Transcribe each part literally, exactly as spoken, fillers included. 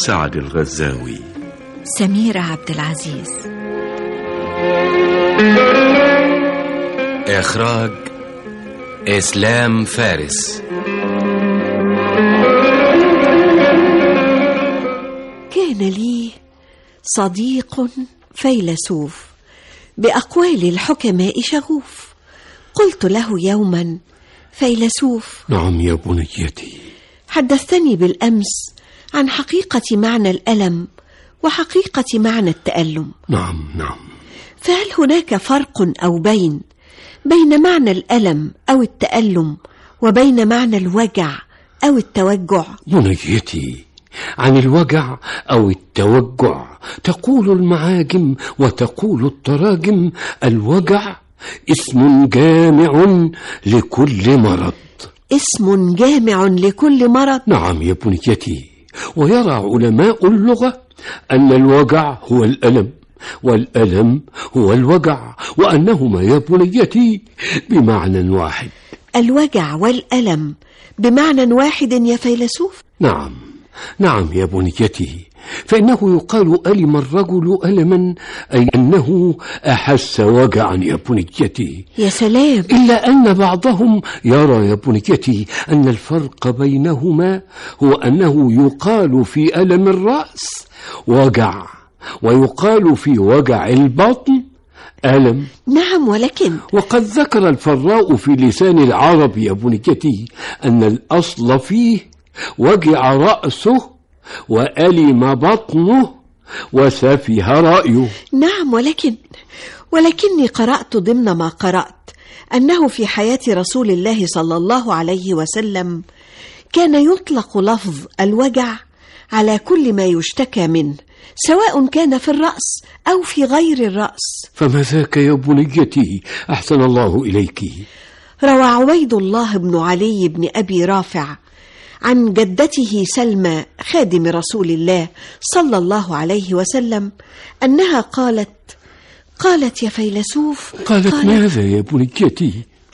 سعد الغزاوي. سميرة عبد العزيز. إخراج إسلام فارس. كان لي صديق فيلسوف بأقوال الحكماء شغوف. قلت له يوما: فيلسوف. نعم يا بنيتي. حدثتني بالأمس عن حقيقة معنى الألم وحقيقة معنى التألم. نعم نعم. فهل هناك فرق أو بين بين معنى الألم أو التألم وبين معنى الوجع أو التوجع؟ بنيتي، عن الوجع أو التوجع تقول المعاجم وتقول التراجم: الوجع اسم جامع لكل مرض. اسم جامع لكل مرض؟ نعم يا بنيتي. ويرى علماء اللغة أن الوجع هو الألم والألم هو الوجع، وأنهما يا بنيتي بمعنى واحد. الوجع والألم بمعنى واحد يا فيلسوف؟ نعم نعم يا بنيتي، فإنه يقال ألم الرجل ألما، أي أنه أحس وجعا يا بنيتي. يا سلام. إلا أن بعضهم يرى يا بنيتي أن الفرق بينهما هو أنه يقال في ألم الرأس وجع، ويقال في وجع البطن ألم. نعم، ولكن وقد ذكر الفراء في لسان العرب يا بنيتي أن الأصل فيه وجع رأسه وألم بطنه وسفه رأيه. نعم، ولكن ولكني قرأت ضمن ما قرأت أنه في حياة رسول الله صلى الله عليه وسلم كان يطلق لفظ الوجع على كل ما يشتكى منه، سواء كان في الرأس أو في غير الرأس. فما ذاك يا بنيتي؟ أحسن الله إليك. روى عبيد الله بن علي بن أبي رافع عن جدته سلمى خادم رسول الله صلى الله عليه وسلم أنها قالت قالت يا فيلسوف. قالت, قالت ماذا يا بنيتي؟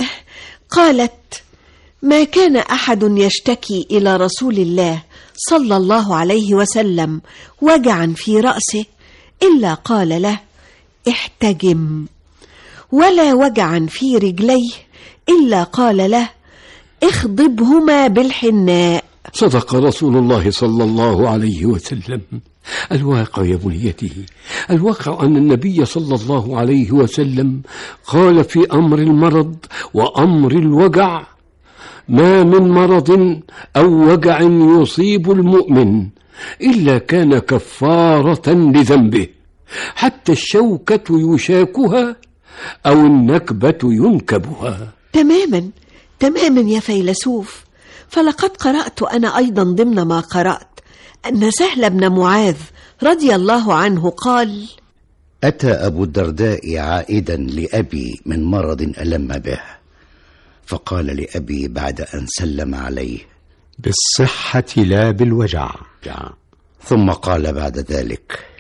قالت: ما كان أحد يشتكي إلى رسول الله صلى الله عليه وسلم وجعا في رأسه إلا قال له: احتجم، ولا وجعا في رجليه إلا قال له: اخضبهما بالحناء. صدق رسول الله صلى الله عليه وسلم. الواقع يا بنيتي، الواقع أن النبي صلى الله عليه وسلم قال في أمر المرض وأمر الوجع: ما من مرض أو وجع يصيب المؤمن إلا كان كفارة لذنبه، حتى الشوكة يشاكها أو النكبة ينكبها. تماما تماما يا فيلسوف. فلقد قرأت أنا أيضا ضمن ما قرأت أن سهل بن معاذ رضي الله عنه قال: أتى أبو الدرداء عائدا لأبي من مرض ألم به، فقال لأبي بعد أن سلم عليه: بالصحة لا بالوجع. ثم قال بعد ذلك: